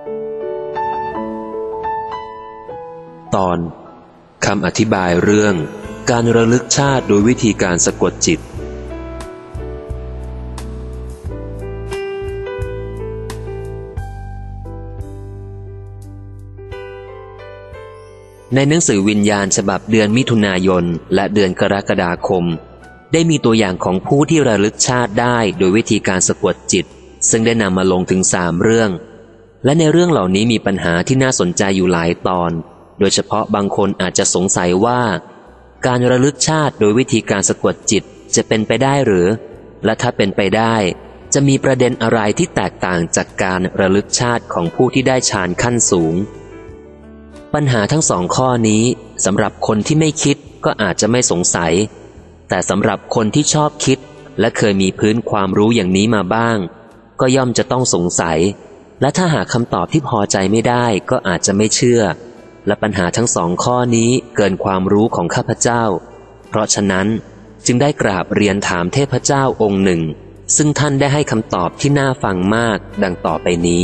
ตอนคำอธิบายเรื่องการระลึกชาติโดยวิธีการสะกดจิตในหนังสือวิญญาณฉบับเดือนมิถุนายนและเดือนกรกฎาคมได้มีตัวอย่างของผู้ที่ระลึกชาติได้โดยวิธีการสะกดจิตซึ่งได้นำมาลงถึง3เรื่องและในเรื่องเหล่านี้มีปัญหาที่น่าสนใจอยู่หลายตอนโดยเฉพาะบางคนอาจจะสงสัยว่าการระลึกชาติโดยวิธีการสะกดจิตจะเป็นไปได้หรือและถ้าเป็นไปได้จะมีประเด็นอะไรที่แตกต่างจากการระลึกชาติของผู้ที่ได้ฌานขั้นสูงปัญหาทั้ง2ข้อนี้สำหรับคนที่ไม่คิดก็อาจจะไม่สงสัยแต่สำหรับคนที่ชอบคิดและเคยมีพื้นความรู้อย่างนี้มาบ้างก็ย่อมจะต้องสงสัยและถ้าหาคำตอบที่พอใจไม่ได้ก็อาจจะไม่เชื่อและปัญหาทั้ง2ข้อนี้เกินความรู้ของข้าพเจ้าเพราะฉะนั้นจึงได้กราบเรียนถามเทพเจ้าองค์หนึ่งซึ่งท่านได้ให้คำตอบที่น่าฟังมากดังต่อไปนี้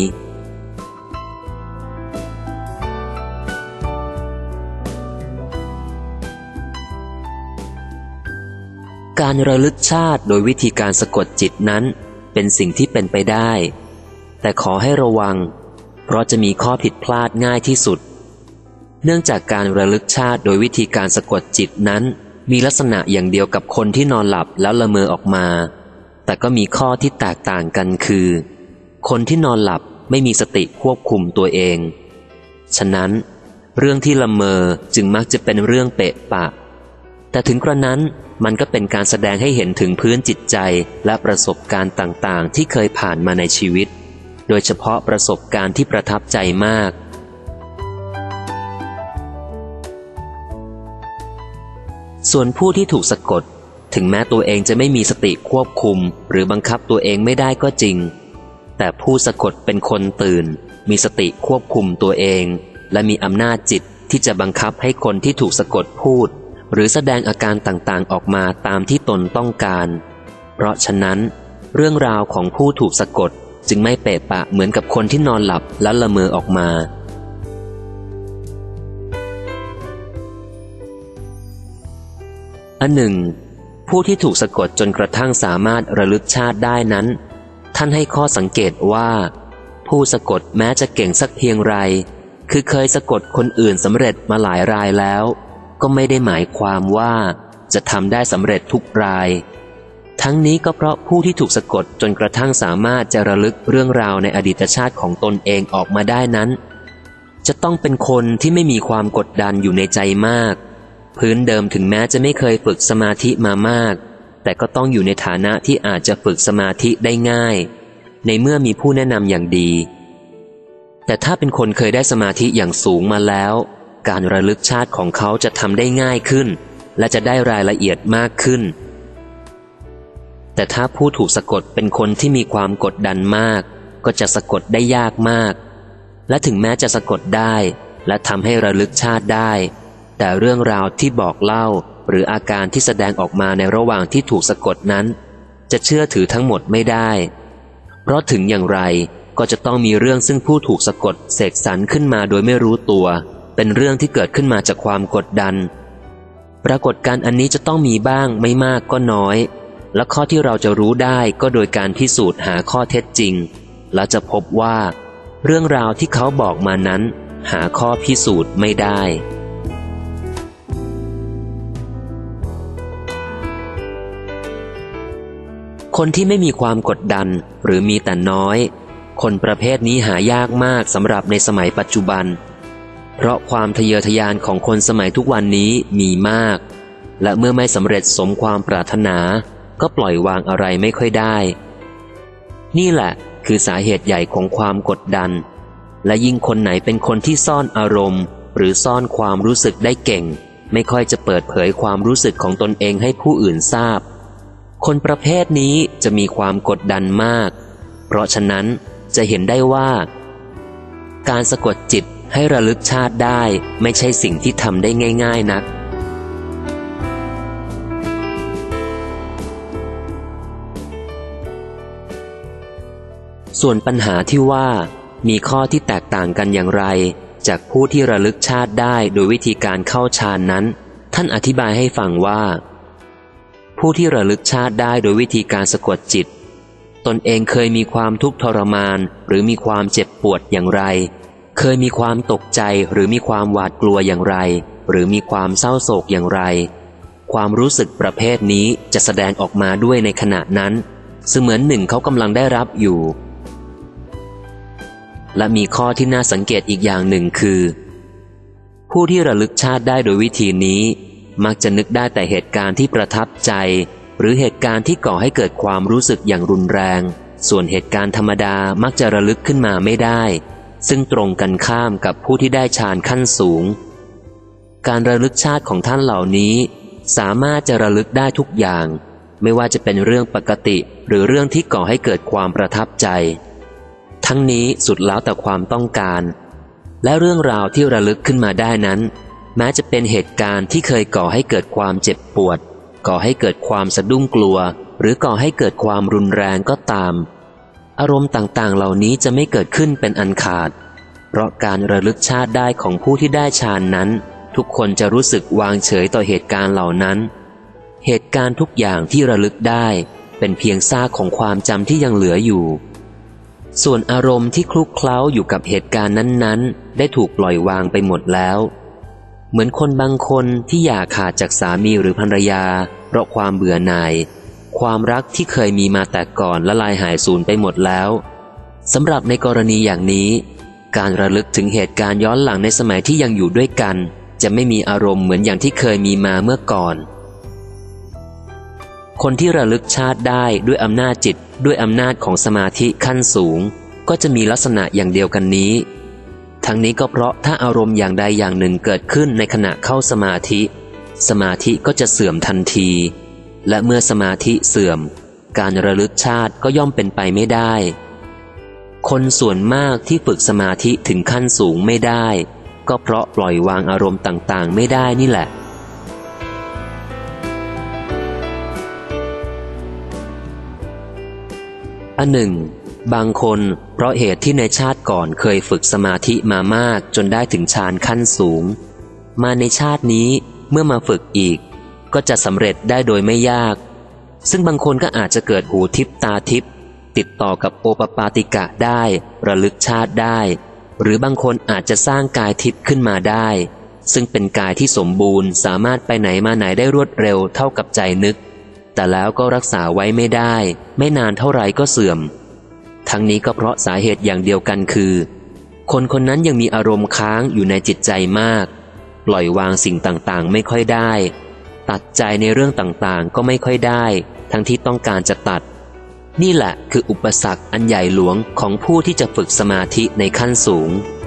การระลึกชาติโดยวิธีการสะกดจิตนั้นเป็นสิ่งที่เป็นไปได้แต่ขอให้ระวังเพราะจะมีข้อผิดพลาดง่ายที่สุดเนื่องจากการระลึกชาติโดยวิธีการสะกดจิตนั้นมีลักษณะอย่างเดียวกับคนที่นอนหลับแล้วละเมอออกมาแต่ก็มีข้อที่แตกต่างกันคือคนที่นอนหลับไม่มีสติควบคุมตัวเองฉะนั้นเรื่องที่ละเมอจึงมักจะเป็นเรื่องเปะปะแต่ถึงกระนั้นมันก็เป็นการแสดงให้เห็นถึงพื้นจิตใจและประสบการณ์ต่างๆที่เคยผ่านมาในชีวิตโดยเฉพาะประสบการณ์ที่ประทับใจมากส่วนผู้ที่ถูกสะกดถึงแม้ตัวเองจะไม่มีสติควบคุมหรือบังคับตัวเองไม่ได้ก็จริงแต่ผู้สะกดเป็นคนตื่นมีสติควบคุมตัวเองและมีอำนาจจิตที่จะบังคับให้คนที่ถูกสะกดพูดหรือแสดงอาการต่างๆออกมาตามที่ตนต้องการเพราะฉะนั้นเรื่องราวของผู้ถูกสะกดจึงไม่เปะปะเหมือนกับคนที่นอนหลับแล้วละเมอออกมาอันหนึ่งผู้ที่ถูกสะกดจนกระทั่งสามารถระลึกชาติได้นั้นท่านให้ข้อสังเกตว่าผู้สะกดแม้จะเก่งสักเพียงไรคือเคยสะกดคนอื่นสำเร็จมาหลายรายแล้วก็ไม่ได้หมายความว่าจะทำได้สำเร็จทุกรายทั้งนี้ก็เพราะผู้ที่ถูกสะกดจนกระทั่งสามารถจะระลึกเรื่องราวในอดีตชาติของตนเองออกมาได้นั้นจะต้องเป็นคนที่ไม่มีความกดดันอยู่ในใจมากพื้นเดิมถึงแม้จะไม่เคยฝึกสมาธิมามากแต่ก็ต้องอยู่ในฐานะที่อาจจะฝึกสมาธิได้ง่ายในเมื่อมีผู้แนะนำอย่างดีแต่ถ้าเป็นคนเคยได้สมาธิอย่างสูงมาแล้วการระลึกชาติของเขาจะทำได้ง่ายขึ้นและจะได้รายละเอียดมากขึ้นแต่ถ้าผู้ถูกสะกดเป็นคนที่มีความกดดันมากก็จะสะกดได้ยากมากและถึงแม้จะสะกดได้และทำให้ระลึกชาติได้แต่เรื่องราวที่บอกเล่าหรืออาการที่แสดงออกมาในระหว่างที่ถูกสะกดนั้นจะเชื่อถือทั้งหมดไม่ได้เพราะถึงอย่างไรก็จะต้องมีเรื่องซึ่งผู้ถูกสะกดเสกสรรขึ้นมาโดยไม่รู้ตัวเป็นเรื่องที่เกิดขึ้นมาจากความกดดันปรากฏการณ์อันนี้จะต้องมีบ้างไม่มากก็น้อยและข้อที่เราจะรู้ได้ก็โดยการพิสูจน์หาข้อเท็จจริงและจะพบว่าเรื่องราวที่เขาบอกมานั้นหาข้อพิสูจน์ไม่ได้คนที่ไม่มีความกดดันหรือมีแต่น้อยคนประเภทนี้หายากมากสำหรับในสมัยปัจจุบันเพราะความทะเยอทะยานของคนสมัยทุกวันนี้มีมากและเมื่อไม่สำเร็จสมความปรารถนาก็ปล่อยวางอะไรไม่ค่อยได้นี่แหละคือสาเหตุใหญ่ของความกดดันและยิ่งคนไหนเป็นคนที่ซ่อนอารมณ์หรือซ่อนความรู้สึกได้เก่งไม่ค่อยจะเปิดเผยความรู้สึกของตนเองให้ผู้อื่นทราบคนประเภทนี้จะมีความกดดันมากเพราะฉะนั้นจะเห็นได้ว่าการสะกดจิตให้ระลึกชาติได้ไม่ใช่สิ่งที่ทำได้ง่ายๆนักส่วนปัญหาที่ว่ามีข้อที่แตกต่างกันอย่างไรจากผู้ที่ระลึกชาติได้โดยวิธีการเข้าฌานนั้นท่านอธิบายให้ฟังว่าผู้ที่ระลึกชาติได้โดยวิธีการสะกดจิตตนเองเคยมีความทุกข์ทรมานหรือมีความเจ็บปวดอย่างไรเคยมีความตกใจหรือมีความหวาดกลัวอย่างไรหรือมีความเศร้าโศกอย่างไรความรู้สึกประเภทนี้จะแสดงออกมาด้วยในขณะนั้นเสมือนหนึ่งเขากำลังได้รับอยู่และมีข้อที่น่าสังเกตอีกอย่างหนึ่งคือผู้ที่ระลึกชาติได้โดยวิธีนี้มักจะนึกได้แต่เหตุการณ์ที่ประทับใจหรือเหตุการณ์ที่ก่อให้เกิดความรู้สึกอย่างรุนแรงส่วนเหตุการณ์ธรรมดามักจะระลึกขึ้นมาไม่ได้ซึ่งตรงกันข้ามกับผู้ที่ได้ฌานขั้นสูงการระลึกชาติของท่านเหล่านี้สามารถจะระลึกได้ทุกอย่างไม่ว่าจะเป็นเรื่องปกติหรือเรื่องที่ก่อให้เกิดความประทับใจทั้งนี้สุดแล้วแต่ความต้องการและเรื่องราวที่ระลึกขึ้นมาได้นั้นแม้จะเป็นเหตุการณ์ที่เคยก่อให้เกิดความเจ็บปวดก่อให้เกิดความสะดุ้งกลัวหรือก่อให้เกิดความรุนแรงก็ตามอารมณ์ต่างๆเหล่านี้จะไม่เกิดขึ้นเป็นอันขาดเพราะการระลึกชาติได้ของผู้ที่ได้ฌานนั้นทุกคนจะรู้สึกวางเฉยต่อเหตุการณ์เหล่านั้นเหตุการณ์ทุกอย่างที่ระลึกได้เป็นเพียงซากของความจำที่ยังเหลืออยู่ส่วนอารมณ์ที่คลุกเคล้าอยู่กับเหตุการณ์นั้นๆได้ถูกปล่อยวางไปหมดแล้วเหมือนคนบางคนที่อย่าขาดจากสามีหรือภรรยาเพราะความเบื่อหน่ายความรักที่เคยมีมาแต่ก่อนละลายหายสูญไปหมดแล้วสำหรับในกรณีอย่างนี้การระลึกถึงเหตุการณ์ย้อนหลังในสมัยที่ยังอยู่ด้วยกันจะไม่มีอารมณ์เหมือนอย่างที่เคยมีมาเมื่อก่อนคนที่ระลึกชาติได้ด้วยอำนาจจิตด้วยอำนาจของสมาธิขั้นสูงก็จะมีลักษณะอย่างเดียวกันนี้ทั้งนี้ก็เพราะถ้าอารมณ์อย่างใดอย่างหนึ่งเกิดขึ้นในขณะเข้าสมาธิสมาธิก็จะเสื่อมทันทีและเมื่อสมาธิเสื่อมการระลึกชาติก็ย่อมเป็นไปไม่ได้คนส่วนมากที่ฝึกสมาธิถึงขั้นสูงไม่ได้ก็เพราะปล่อยวางอารมณ์ต่างๆไม่ได้นี่แหละอันหนึ่งบางคนเพราะเหตุที่ในชาติก่อนเคยฝึกสมาธิมามากจนได้ถึงฌานขั้นสูงมาในชาตินี้เมื่อมาฝึกอีกก็จะสำเร็จได้โดยไม่ยากซึ่งบางคนก็อาจจะเกิดหูทิพตาทิพติดต่อกับโอปปาติกะได้ระลึกชาติได้หรือบางคนอาจจะสร้างกายทิพขึ้นมาได้ซึ่งเป็นกายที่สมบูรณ์สามารถไปไหนมาไหนได้รวดเร็วเท่ากับใจนึกแต่แล้วก็รักษาไว้ไม่ได้ไม่นานเท่าไหร่ก็เสื่อมทั้งนี้ก็เพราะสาเหตุอย่างเดียวกันคือคนคนนั้นยังมีอารมณ์ค้างอยู่ในจิตใจมากปล่อยวางสิ่งต่างๆไม่ค่อยได้ตัดใจในเรื่องต่างๆก็ไม่ค่อยได้ทั้งที่ต้องการจะตัดนี่แหละคืออุปสรรคอันใหญ่หลวงของผู้ที่จะฝึกสมาธิในขั้นสูง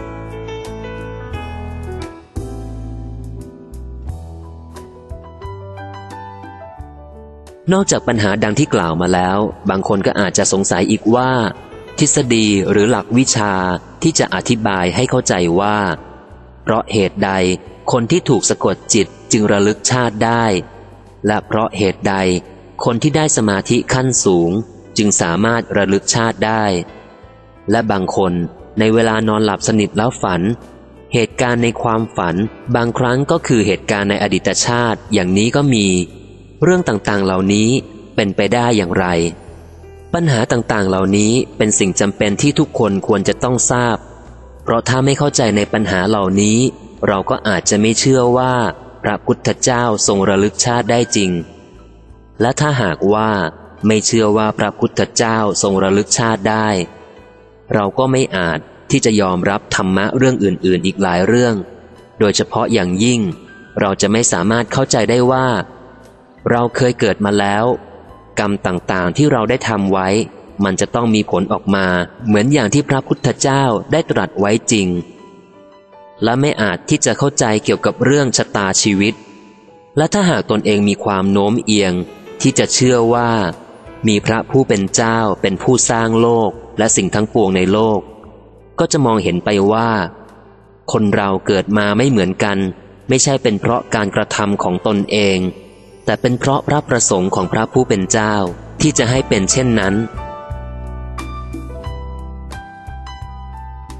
นอกจากปัญหาดังที่กล่าวมาแล้วบางคนก็อาจจะสงสัยอีกว่าทฤษฎีหรือหลักวิชาที่จะอธิบายให้เข้าใจว่าเพราะเหตุใดคนที่ถูกสะกดจิตจึงระลึกชาติได้และเพราะเหตุใดคนที่ได้สมาธิขั้นสูงจึงสามารถระลึกชาติได้และบางคนในเวลานอนหลับสนิทแล้วฝันเหตุการณ์ในความฝันบางครั้งก็คือเหตุการณ์ในอดีตชาติอย่างนี้ก็มีเรื่องต่างๆเหล่านี้เป็นไปได้อย่างไรปัญหาต่างๆเหล่านี้เป็นสิ่งจำเป็นที่ทุกคนควรจะต้องทราบเพราะถ้าไม่เข้าใจในปัญหาเหล่านี้เราก็อาจจะไม่เชื่อว่าพระพุทธเจ้าทรงระลึกชาติได้จริงและถ้าหากว่าไม่เชื่อว่าพระพุทธเจ้าทรงระลึกชาติได้เราก็ไม่อาจที่จะยอมรับธรรมะเรื่องอื่นๆอีกหลายเรื่องโดยเฉพาะอย่างยิ่งเราจะไม่สามารถเข้าใจได้ว่าเราเคยเกิดมาแล้วกรรมต่างๆที่เราได้ทำไว้มันจะต้องมีผลออกมาเหมือนอย่างที่พระพุทธเจ้าได้ตรัสไว้จริงและไม่อาจที่จะเข้าใจเกี่ยวกับเรื่องชะตาชีวิตและถ้าหากตนเองมีความโน้มเอียงที่จะเชื่อว่ามีพระผู้เป็นเจ้าเป็นผู้สร้างโลกและสิ่งทั้งปวงในโลกก็จะมองเห็นไปว่าคนเราเกิดมาไม่เหมือนกันไม่ใช่เป็นเพราะการกระทำของตนเองแต่เป็นเพราะพระประสงค์ของพระผู้เป็นเจ้าที่จะให้เป็นเช่นนั้น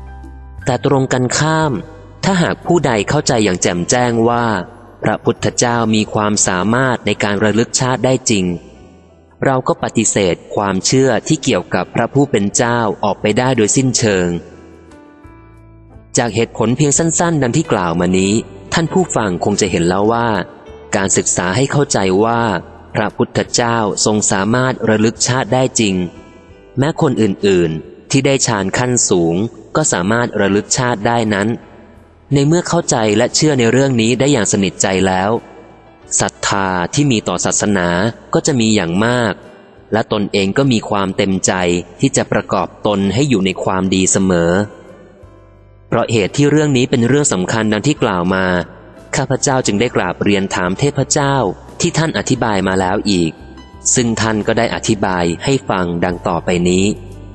แต่ตรงกันข้ามถ้าหากผู้ใดเข้าใจอย่างแจ่มแจ้งว่าพระพุทธเจ้ามีความสามารถในการระลึกชาติได้จริงเราก็ปฏิเสธความเชื่อที่เกี่ยวกับพระผู้เป็นเจ้าออกไปได้โดยสิ้นเชิงจากเหตุผลเพียงสั้นๆดังที่กล่าวมานี้ท่านผู้ฟังคงจะเห็นแล้วว่าการศึกษาให้เข้าใจว่าพระพุทธเจ้าทรงสามารถระลึกชาติได้จริงแม้คนอื่นๆที่ได้ฌานขั้นสูงก็สามารถระลึกชาติได้นั้นในเมื่อเข้าใจและเชื่อในเรื่องนี้ได้อย่างสนิทใจแล้วศรัทธาที่มีต่อศาสนาก็จะมีอย่างมากและตนเองก็มีความเต็มใจที่จะประกอบตนให้อยู่ในความดีเสมอเพราะเหตุที่เรื่องนี้เป็นเรื่องสำคัญดังที่กล่าวมาข้าพเจ้าจึงได้กราบเรียนถามเทพเจ้าที่ท่านอธิบายมาแล้วอีกซึ่งท่านก็ได้อธิบายให้ฟังดังต่อไปนี้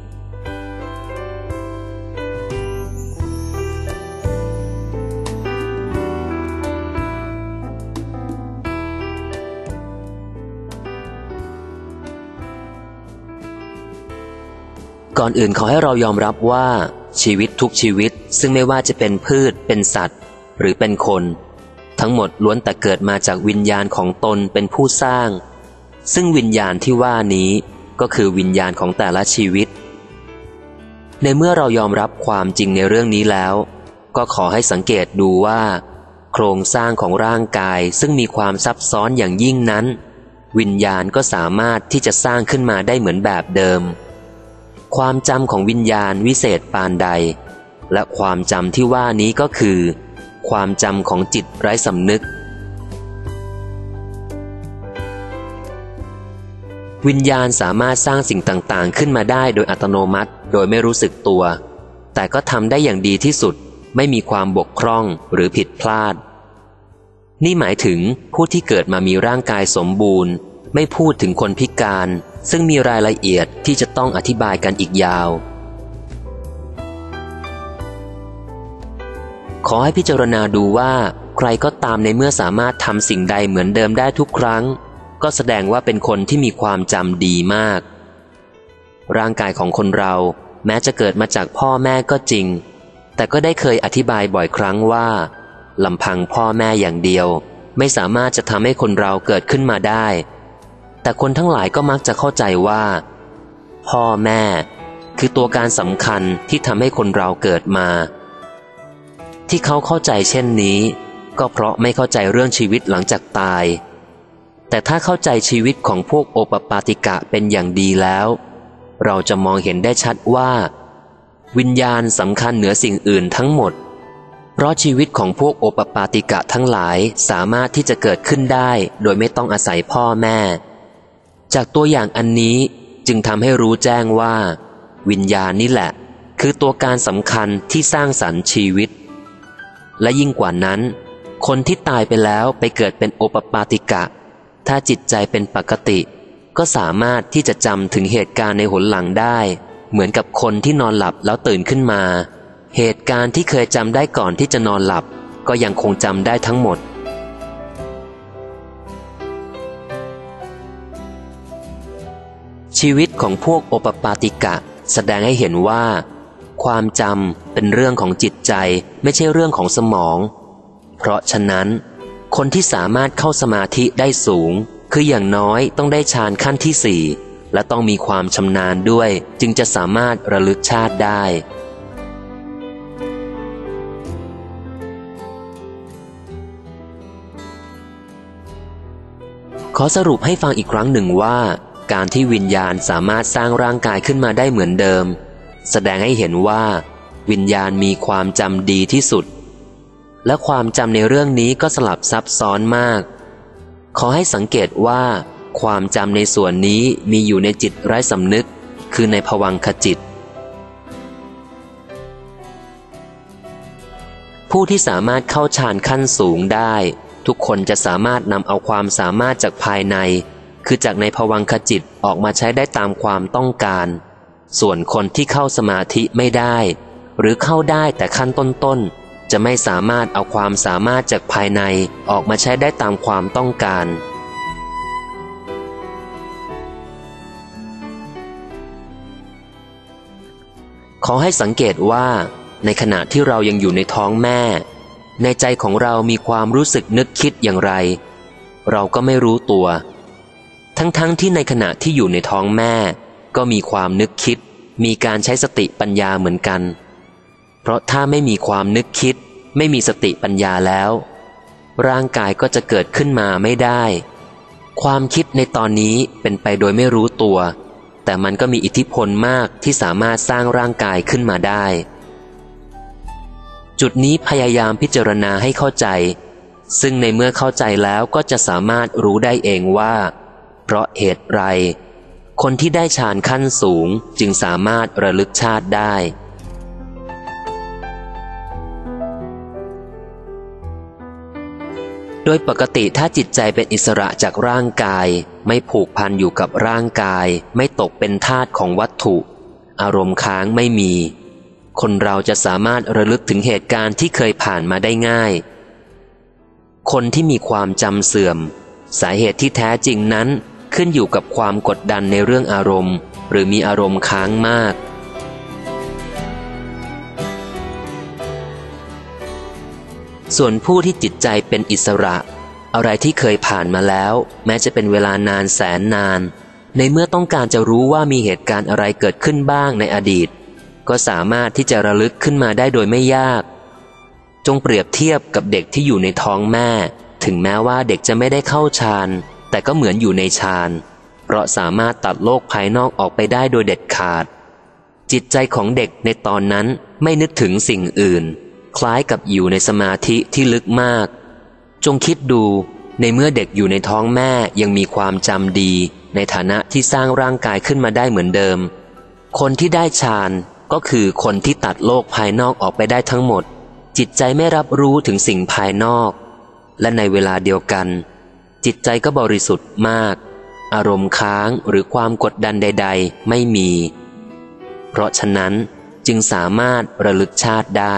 ก่อนอื่นขอให้เรายอมรับว่าชีวิตทุกชีวิตซึ่งไม่ว่าจะเป็นพืชเป็นสัตว์หรือเป็นคนทั้งหมดล้วนแต่เกิดมาจากวิญญาณของตนเป็นผู้สร้างซึ่งวิญญาณที่ว่านี้ก็คือวิญญาณของแต่ละชีวิตในเมื่อเรายอมรับความจริงในเรื่องนี้แล้วก็ขอให้สังเกตดูว่าโครงสร้างของร่างกายซึ่งมีความซับซ้อนอย่างยิ่งนั้นวิญญาณก็สามารถที่จะสร้างขึ้นมาได้เหมือนแบบเดิมความจำของวิญญาณวิเศษปานใดและความจำที่ว่านี้ก็คือความจำของจิตไร้สำนึกวิญญาณสามารถสร้างสิ่งต่างๆขึ้นมาได้โดยอัตโนมัติโดยไม่รู้สึกตัวแต่ก็ทำได้อย่างดีที่สุดไม่มีความบกพร่องหรือผิดพลาดนี่หมายถึงผู้ที่เกิดมามีร่างกายสมบูรณ์ไม่พูดถึงคนพิการซึ่งมีรายละเอียดที่จะต้องอธิบายกันอีกยาวขอให้พิจารณาดูว่าใครก็ตามในเมื่อสามารถทำสิ่งใดเหมือนเดิมได้ทุกครั้งก็แสดงว่าเป็นคนที่มีความจำดีมากร่างกายของคนเราแม้จะเกิดมาจากพ่อแม่ก็จริงแต่ก็ได้เคยอธิบายบ่อยครั้งว่าลำพังพ่อแม่อย่างเดียวไม่สามารถจะทำให้คนเราเกิดขึ้นมาได้แต่คนทั้งหลายก็มักจะเข้าใจว่าพ่อแม่คือตัวการสำคัญที่ทำให้คนเราเกิดมาที่เขาเข้าใจเช่นนี้ก็เพราะไม่เข้าใจเรื่องชีวิตหลังจากตายแต่ถ้าเข้าใจชีวิตของพวกโอปปาติกะเป็นอย่างดีแล้วเราจะมองเห็นได้ชัดว่าวิญญาณสำคัญเหนือสิ่งอื่นทั้งหมดเพราะชีวิตของพวกโอปปาติกะทั้งหลายสามารถที่จะเกิดขึ้นได้โดยไม่ต้องอาศัยพ่อแม่จากตัวอย่างอันนี้จึงทำให้รู้แจ้งว่าวิญญาณนี่แหละคือตัวการสำคัญที่สร้างสรรค์ชีวิตและยิ่งกว่านั้นคนที่ตายไปแล้วไปเกิดเป็นโอปปาติกะถ้าจิตใจเป็นปกติก็สามารถที่จะจำถึงเหตุการณ์ในหนหลังได้เหมือนกับคนที่นอนหลับแล้วตื่นขึ้นมาเหตุการณ์ที่เคยจำได้ก่อนที่จะนอนหลับก็ยังคงจำได้ทั้งหมดชีวิตของพวกโอปปาติกะแสดงให้เห็นว่าความจำเป็นเรื่องของจิตใจไม่ใช่เรื่องของสมองเพราะฉะนั้นคนที่สามารถเข้าสมาธิได้สูงคืออย่างน้อยต้องได้ฌานขั้นที่ 4และต้องมีความชำนาญด้วยจึงจะสามารถระลึกชาติได้ขอสรุปให้ฟังอีกครั้งหนึ่งว่าการที่วิญญาณสามารถสร้างร่างกายขึ้นมาได้เหมือนเดิมแสดงให้เห็นว่าวิญญาณมีความจำดีที่สุดและความจำในเรื่องนี้ก็สลับซับซ้อนมากขอให้สังเกตว่าความจำในส่วนนี้มีอยู่ในจิตไร้สำนึกคือในภวังคจิตผู้ที่สามารถเข้าฌานขั้นสูงได้ทุกคนจะสามารถนำเอาความสามารถจากภายในคือจากในภวังคจิตออกมาใช้ได้ตามความต้องการส่วนคนที่เข้าสมาธิไม่ได้หรือเข้าได้แต่ขั้นต้นๆจะไม่สามารถเอาความสามารถจากภายในออกมาใช้ได้ตามความต้องการขอให้สังเกตว่าในขณะที่เรายังอยู่ในท้องแม่ในใจของเรามีความรู้สึกนึกคิดอย่างไรเราก็ไม่รู้ตัวทั้งที่ในขณะที่อยู่ในท้องแม่ก็มีความนึกคิดมีการใช้สติปัญญาเหมือนกันเพราะถ้าไม่มีความนึกคิดไม่มีสติปัญญาแล้วร่างกายก็จะเกิดขึ้นมาไม่ได้ความคิดในตอนนี้เป็นไปโดยไม่รู้ตัวแต่มันก็มีอิทธิพลมากที่สามารถสร้างร่างกายขึ้นมาได้จุดนี้พยายามพิจารณาให้เข้าใจซึ่งในเมื่อเข้าใจแล้วก็จะสามารถรู้ได้เองว่าเพราะเหตุไรคนที่ได้ฌานขั้นสูงจึงสามารถระลึกชาติได้โดยปกติถ้าจิตใจเป็นอิสระจากร่างกายไม่ผูกพันอยู่กับร่างกายไม่ตกเป็นทาสของวัตถุอารมณ์ค้างไม่มีคนเราจะสามารถระลึกถึงเหตุการณ์ที่เคยผ่านมาได้ง่ายคนที่มีความจำเสื่อมสาเหตุที่แท้จริงนั้นขึ้นอยู่กับความกดดันในเรื่องอารมณ์หรือมีอารมณ์ค้างมากส่วนผู้ที่จิตใจเป็นอิสระอะไรที่เคยผ่านมาแล้วแม้จะเป็นเวลานานแสนนานในเมื่อต้องการจะรู้ว่ามีเหตุการณ์อะไรเกิดขึ้นบ้างในอดีตก็สามารถที่จะระลึกขึ้นมาได้โดยไม่ยากจงเปรียบเทียบกับเด็กที่อยู่ในท้องแม่ถึงแม้ว่าเด็กจะไม่ได้เข้าฌานแต่ก็เหมือนอยู่ในฌานเพราะสามารถตัดโลกภายนอกออกไปได้โดยเด็ดขาดจิตใจของเด็กในตอนนั้นไม่นึกถึงสิ่งอื่นคล้ายกับอยู่ในสมาธิที่ลึกมากจงคิดดูในเมื่อเด็กอยู่ในท้องแม่ยังมีความจำดีในฐานะที่สร้างร่างกายขึ้นมาได้เหมือนเดิมคนที่ได้ฌานก็คือคนที่ตัดโลกภายนอกออกไปได้ทั้งหมดจิตใจไม่รับรู้ถึงสิ่งภายนอกและในเวลาเดียวกันจิตใจก็บริสุทธิ์มากอารมณ์ค้างหรือความกดดันใดๆไม่มีเพราะฉะนั้นจึงสามารถระลึกชาติได้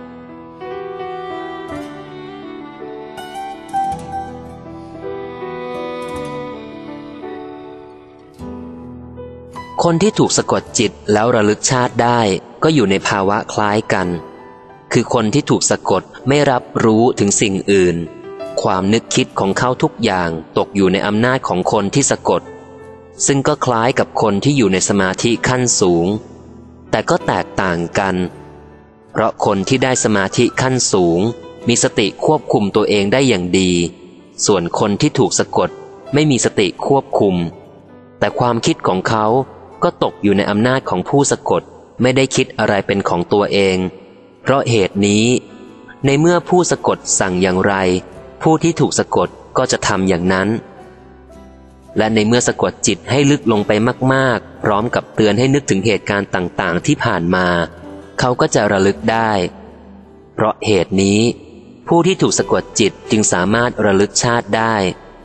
คนที่ถูกสะกดจิตแล้วระลึกชาติได้ก็อยู่ในภาวะคล้ายกันคือคนที่ถูกสะกดไม่รับรู้ถึงสิ่งอื่นความนึกคิดของเขาทุกอย่างตกอยู่ในอำนาจของคนที่สะกดซึ่งก็คล้ายกับคนที่อยู่ในสมาธิขั้นสูงแต่ก็แตกต่างกันเพราะคนที่ได้สมาธิขั้นสูงมีสติควบคุมตัวเองได้อย่างดีส่วนคนที่ถูกสะกดไม่มีสติควบคุมแต่ความคิดของเขาก็ตกอยู่ในอำนาจของผู้สะกดไม่ได้คิดอะไรเป็นของตัวเองเพราะเหตุนี้ในเมื่อผู้สะกดสั่งอย่างไรผู้ที่ถูกสะกดก็จะทำอย่างนั้นและในเมื่อสะกดจิตให้ลึกลงไปมากๆพร้อมกับเตือนให้นึกถึงเหตุการณ์ต่างๆที่ผ่านมาเขาก็จะระลึกได้เพราะเหตุนี้ผู้ที่ถูกสะกดจิตจึงสามารถระลึกชาติได้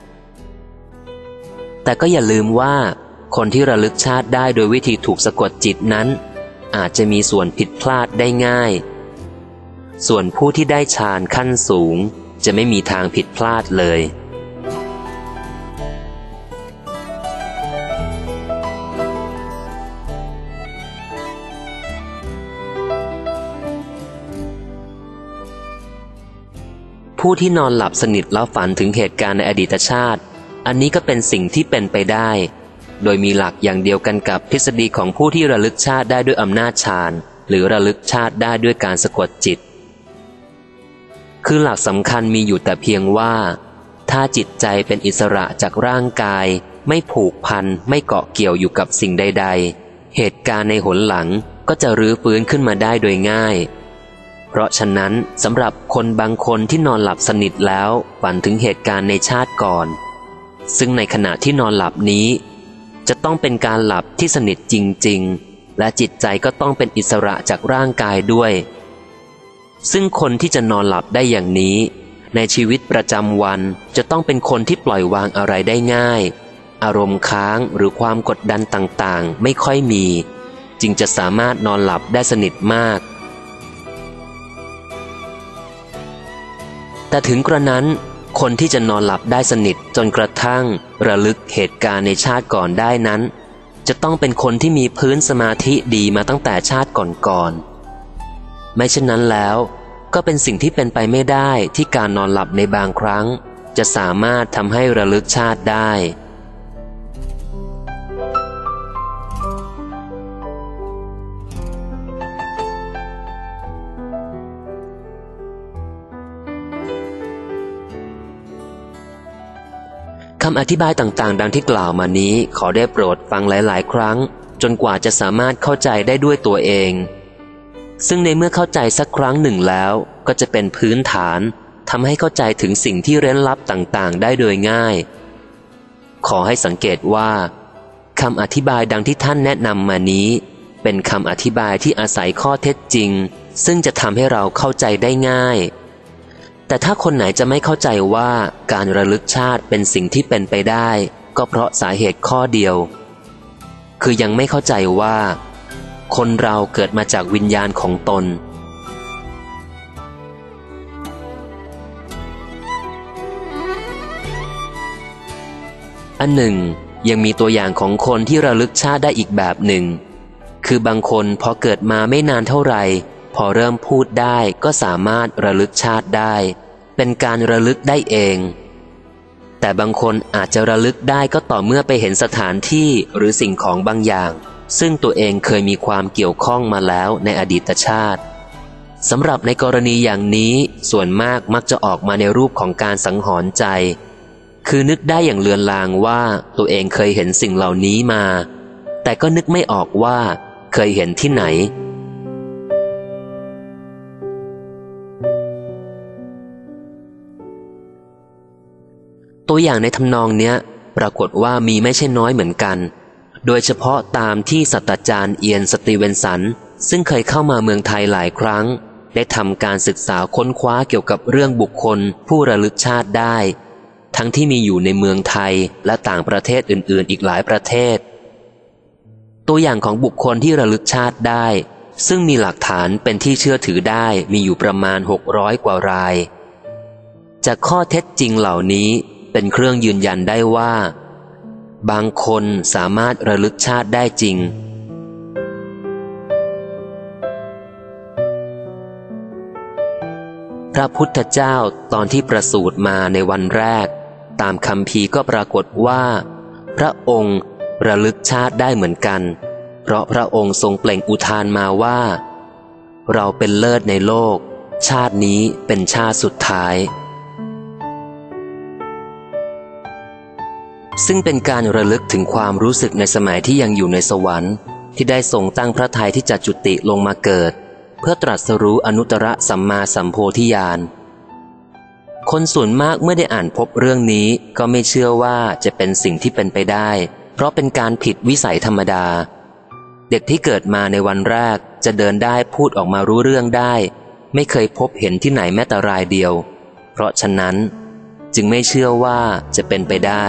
แต่ก็อย่าลืมว่าคนที่ระลึกชาติได้โดยวิธีถูกสะกดจิตนั้นอาจจะมีส่วนผิดพลาดได้ง่ายส่วนผู้ที่ได้ฌานขั้นสูงจะไม่มีทางผิดพลาดเลยผู้ที่นอนหลับสนิทแล้วฝันถึงเหตุการณ์ในอดีตชาติอันนี้ก็เป็นสิ่งที่เป็นไปได้โดยมีหลักอย่างเดียวกันกับทฤษฎีของผู้ที่ระลึกชาติได้ด้วยอำนาจฌานหรือระลึกชาติได้ด้วยการสะกดจิตคือหลักสำคัญมีอยู่แต่เพียงว่าถ้าจิตใจเป็นอิสระจากร่างกายไม่ผูกพันไม่เกาะเกี่ยวอยู่กับสิ่งใดๆเหตุการณ์ในหนหลังก็จะรื้อฟื้นขึ้นมาได้โดยง่ายเพราะฉะนั้นสำหรับคนบางคนที่นอนหลับสนิทแล้วฝันถึงเหตุการณ์ในชาติก่อนซึ่งในขณะที่นอนหลับนี้จะต้องเป็นการหลับที่สนิทจริงๆและจิตใจก็ต้องเป็นอิสระจากร่างกายด้วยซึ่งคนที่จะนอนหลับได้อย่างนี้ในชีวิตประจำวันจะต้องเป็นคนที่ปล่อยวางอะไรได้ง่ายอารมณ์ค้างหรือความกดดันต่างๆไม่ค่อยมีจึงจะสามารถนอนหลับได้สนิทมากแต่ถึงกระนั้นคนที่จะนอนหลับได้สนิทจนกระทั่งระลึกเหตุการณ์ในชาติก่อนได้นั้นจะต้องเป็นคนที่มีพื้นสมาธิดีมาตั้งแต่ชาติก่อนไม่เช่นนั้นแล้วก็เป็นสิ่งที่เป็นไปไม่ได้ที่การนอนหลับในบางครั้งจะสามารถทำให้ระลึกชาติได้คำอธิบายต่างๆดังที่กล่าวมานี้ขอได้โปรดฟังหลายๆครั้งจนกว่าจะสามารถเข้าใจได้ด้วยตัวเองซึ่งในเมื่อเข้าใจสักครั้งหนึ่งแล้วก็จะเป็นพื้นฐานทำให้เข้าใจถึงสิ่งที่เร้นลับต่างๆได้โดยง่ายขอให้สังเกตว่าคำอธิบายดังที่ท่านแนะนำมานี้เป็นคำอธิบายที่อาศัยข้อเท็จจริงซึ่งจะทำให้เราเข้าใจได้ง่ายแต่ถ้าคนไหนจะไม่เข้าใจว่าการระลึกชาติเป็นสิ่งที่เป็นไปได้ก็เพราะสาเหตุข้อเดียวคือยังไม่เข้าใจว่าคนเราเกิดมาจากวิญญาณของตนอันหนึ่งยังมีตัวอย่างของคนที่ระลึกชาติได้อีกแบบหนึ่งคือบางคนพอเกิดมาไม่นานเท่าไหร่พอเริ่มพูดได้ก็สามารถระลึกชาติได้เป็นการระลึกได้เองแต่บางคนอาจจะระลึกได้ก็ต่อเมื่อไปเห็นสถานที่หรือสิ่งของบางอย่างซึ่งตัวเองเคยมีความเกี่ยวข้องมาแล้วในอดีตชาติสำหรับในกรณีอย่างนี้ส่วนมากมักจะออกมาในรูปของการสังหรณ์ใจคือนึกได้อย่างเลือนลางว่าตัวเองเคยเห็นสิ่งเหล่านี้มาแต่ก็นึกไม่ออกว่าเคยเห็นที่ไหนตัวอย่างในทำนองเนี้ยปรากฏว่ามีไม่ใช่น้อยเหมือนกันโดยเฉพาะตามที่ศาสตราจารย์เอียนสตีเวนสันซึ่งเคยเข้ามาเมืองไทยหลายครั้งได้ทำการศึกษาค้นคว้าเกี่ยวกับเรื่องบุคคลผู้ระลึกชาติได้ทั้งที่มีอยู่ในเมืองไทยและต่างประเทศอื่นๆอีกหลายประเทศตัวอย่างของบุคคลที่ระลึกชาติได้ซึ่งมีหลักฐานเป็นที่เชื่อถือได้มีอยู่ประมาณ600 กว่ารายจากข้อเท็จจริงเหล่านี้เป็นเครื่องยืนยันได้ว่าบางคนสามารถระลึกชาติได้จริงพระพุทธเจ้าตอนที่ประสูติมาในวันแรกตามคัมภีร์ก็ปรากฏว่าพระองค์ระลึกชาติได้เหมือนกันเพราะพระองค์ทรงเปล่งอุทานมาว่าเราเป็นเลิศในโลกชาตินี้เป็นชาติสุดท้ายซึ่งเป็นการระลึกถึงความรู้สึกในสมัยที่ยังอยู่ในสวรรค์ที่ได้ทรงตั้งพระทัยที่จะจุติลงมาเกิดเพื่อตรัสรู้อนุตตรสัมมาสัมโพธิญาณคนส่วนมากเมื่อได้อ่านพบเรื่องนี้ก็ไม่เชื่อว่าจะเป็นสิ่งที่เป็นไปได้เพราะเป็นการผิดวิสัยธรรมดาเด็กที่เกิดมาในวันแรกจะเดินได้พูดออกมารู้เรื่องได้ไม่เคยพบเห็นที่ไหนแม้แต่รายเดียวเพราะฉะนั้นจึงไม่เชื่อว่าจะเป็นไปได้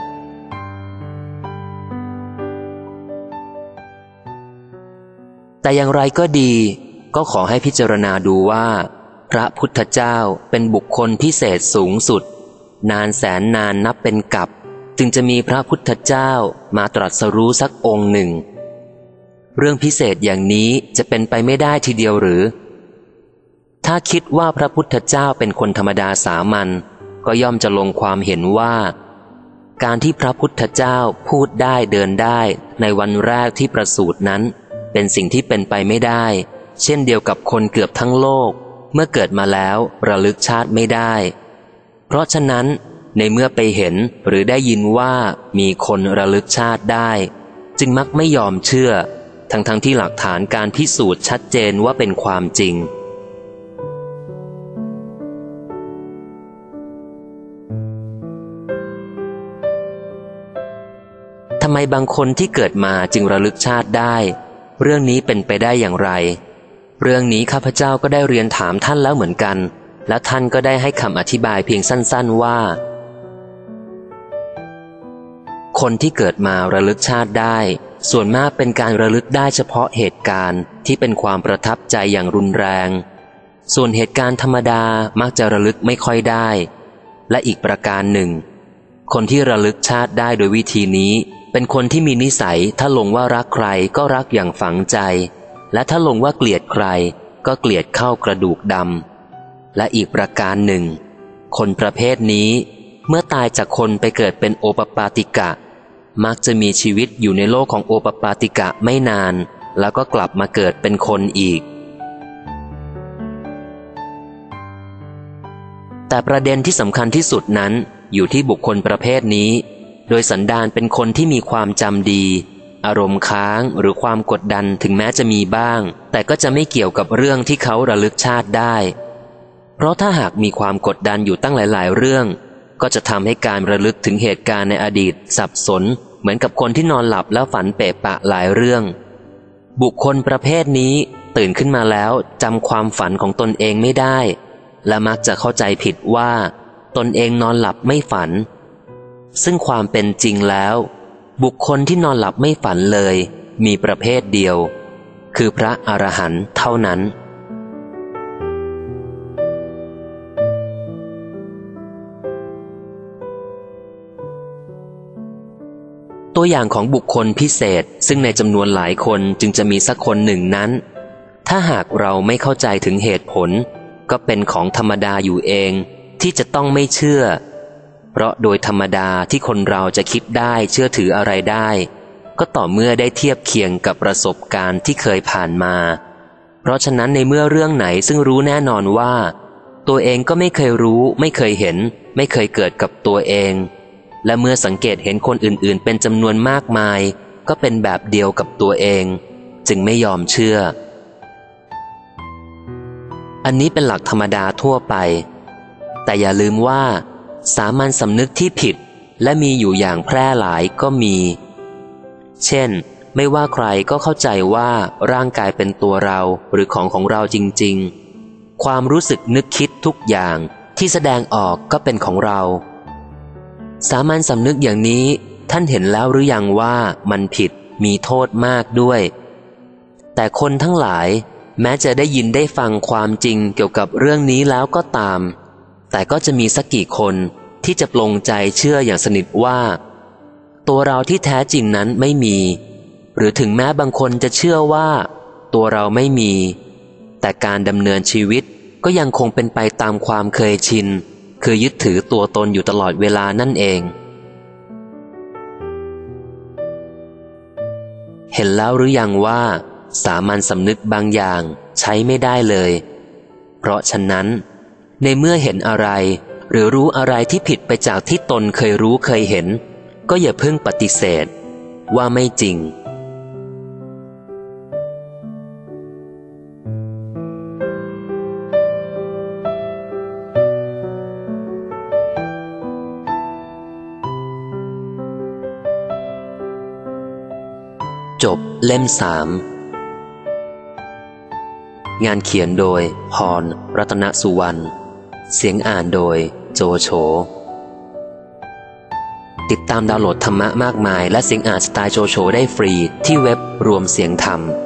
แต่อย่างไรก็ดีก็ขอให้พิจารณาดูว่าพระพุทธเจ้าเป็นบุคคลพิเศษสูงสุดนานแสนนานนับเป็นกับจึงจะมีพระพุทธเจ้ามาตรัสรู้สักองค์หนึ่งเรื่องพิเศษอย่างนี้จะเป็นไปไม่ได้ทีเดียวหรือถ้าคิดว่าพระพุทธเจ้าเป็นคนธรรมดาสามัญก็ย่อมจะลงความเห็นว่าการที่พระพุทธเจ้าพูดได้เดินได้ในวันแรกที่ประสูตินั้นเป็นสิ่งที่เป็นไปไม่ได้เช่นเดียวกับคนเกือบทั้งโลกเมื่อเกิดมาแล้วระลึกชาติไม่ได้เพราะฉะนั้นในเมื่อไปเห็นหรือได้ยินว่ามีคนระลึกชาติได้จึงมักไม่ยอมเชื่อทั้งที่หลักฐานการพิสูจน์ชัดเจนว่าเป็นความจริงทำไมบางคนที่เกิดมาจึงระลึกชาติได้เรื่องนี้เป็นไปได้อย่างไรเรื่องนี้ข้าพเจ้าก็ได้เรียนถามท่านแล้วเหมือนกันและท่านก็ได้ให้คำอธิบายเพียงสั้นๆว่าคนที่เกิดมาระลึกชาติได้ส่วนมากเป็นการระลึกได้เฉพาะเหตุการณ์ที่เป็นความประทับใจอย่างรุนแรงส่วนเหตุการณ์ธรรมดามักจะระลึกไม่ค่อยได้และอีกประการหนึ่งคนที่ระลึกชาติได้โดยวิธีนี้เป็นคนที่มีนิสัยถ้าลงว่ารักใครก็รักอย่างฝังใจและถ้าลงว่าเกลียดใครก็เกลียดเข้ากระดูกดำและอีกประการหนึ่งคนประเภทนี้เมื่อตายจากคนไปเกิดเป็นโอปปาติกะมักจะมีชีวิตอยู่ในโลกของโอปปาติกะไม่นานแล้วก็กลับมาเกิดเป็นคนอีกแต่ประเด็นที่สำคัญที่สุดนั้นอยู่ที่บุคคลประเภทนี้โดยสันดานเป็นคนที่มีความจำดีอารมณ์ค้างหรือความกดดันถึงแม้จะมีบ้างแต่ก็จะไม่เกี่ยวกับเรื่องที่เขาระลึกชาติได้เพราะถ้าหากมีความกดดันอยู่ตั้งหลายๆเรื่องก็จะทำให้การระลึกถึงเหตุการณ์ในอดีตสับสนเหมือนกับคนที่นอนหลับแล้วฝันเปะปะหลายเรื่องบุคคลประเภทนี้ตื่นขึ้นมาแล้วจำความฝันของตนเองไม่ได้และมักจะเข้าใจผิดว่าตนเองนอนหลับไม่ฝันซึ่งความเป็นจริงแล้วบุคคลที่นอนหลับไม่ฝันเลยมีประเภทเดียวคือพระอรหันต์เท่านั้นตัวอย่างของบุคคลพิเศษซึ่งในจำนวนหลายคนจึงจะมีสักคนหนึ่งนั้นถ้าหากเราไม่เข้าใจถึงเหตุผลก็เป็นของธรรมดาอยู่เองที่จะต้องไม่เชื่อเพราะโดยธรรมดาที่คนเราจะคิดได้เชื่อถืออะไรได้ก็ต่อเมื่อได้เทียบเคียงกับประสบการณ์ที่เคยผ่านมาเพราะฉะนั้นในเมื่อเรื่องไหนซึ่งรู้แน่นอนว่าตัวเองก็ไม่เคยรู้ไม่เคยเห็นไม่เคยเกิดกับตัวเองและเมื่อสังเกตเห็นคนอื่นๆเป็นจำนวนมากมายก็เป็นแบบเดียวกับตัวเองจึงไม่ยอมเชื่ออันนี้เป็นหลักธรรมดาทั่วไปแต่อย่าลืมว่าสามัญสำนึกที่ผิดและมีอยู่อย่างแพร่หลายก็มีเช่นไม่ว่าใครก็เข้าใจว่าร่างกายเป็นตัวเราหรือของเราจริงๆความรู้สึกนึกคิดทุกอย่างที่แสดงออกก็เป็นของเราสามัญสำนึกอย่างนี้ท่านเห็นแล้วหรือยังว่ามันผิดมีโทษมากด้วยแต่คนทั้งหลายแม้จะได้ยินได้ฟังความจริงเกี่ยวกับเรื่องนี้แล้วก็ตามแต่ก็จะมีสักกี่คนที่จะปลงใจเชื่ออย่างสนิทว่าตัวเราที่แท้จริงนั้นไม่มีหรือถึงแม้บางคนจะเชื่อว่าตัวเราไม่มีแต่การดำเนินชีวิตก็ยังคงเป็นไปตามความเคยชินคือยึดถือตัวตนอยู่ตลอดเวลานั่นเองเห็นแล้วหรือยังว่าสามัญสำนึกบางอย่างใช้ไม่ได้เลยเพราะฉะนั้นในเมื่อเห็นอะไรหรือรู้อะไรที่ผิดไปจากที่ตนเคยรู้เคยเห็นก็อย่าเพิ่งปฏิเสธว่าไม่จริงจบเล่ม 3งานเขียนโดยพร รัตนสุวรรณเสียงอ่านโดยโจโฉติดตามดาวน์โหลดธรรมะมากมายและเสียงอ่านสไตล์โจโฉได้ฟรีที่เว็บรวมเสียงธรรม